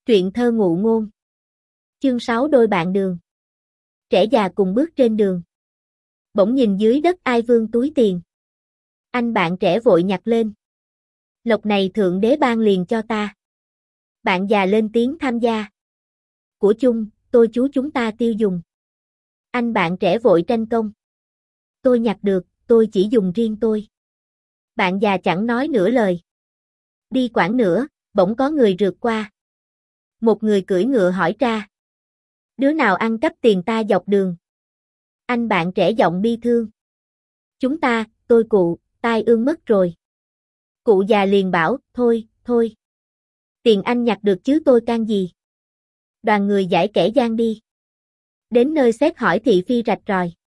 Truyện thơ ngụ ngôn. Chương 6 đôi bạn đường. Trẻ già cùng bước trên đường. Bỗng nhìn dưới đất ai vương túi tiền. Anh bạn trẻ vội nhặt lên. Lộc này thượng đế ban liền cho ta. Bạn già lên tiếng tham gia. Của chung, tôi chú chúng ta tiêu dùng. Anh bạn trẻ vội tranh công. Tôi nhặt được, tôi chỉ dùng riêng tôi. Bạn già chẳng nói nửa lời. Đi quãng nữa, bỗng có người rượt qua. Một người cưỡi ngựa hỏi ra. Đứa nào ăn cắp tiền ta dọc đường? Anh bạn trẻ giọng bi thương. Chúng ta, tôi cụ, tai ương mất rồi. Cụ già liền bảo, thôi. Tiền anh nhặt được chứ tôi can gì. Đoàn người giải kẻ gian đi. Đến nơi xét hỏi thị phi rạch ròi.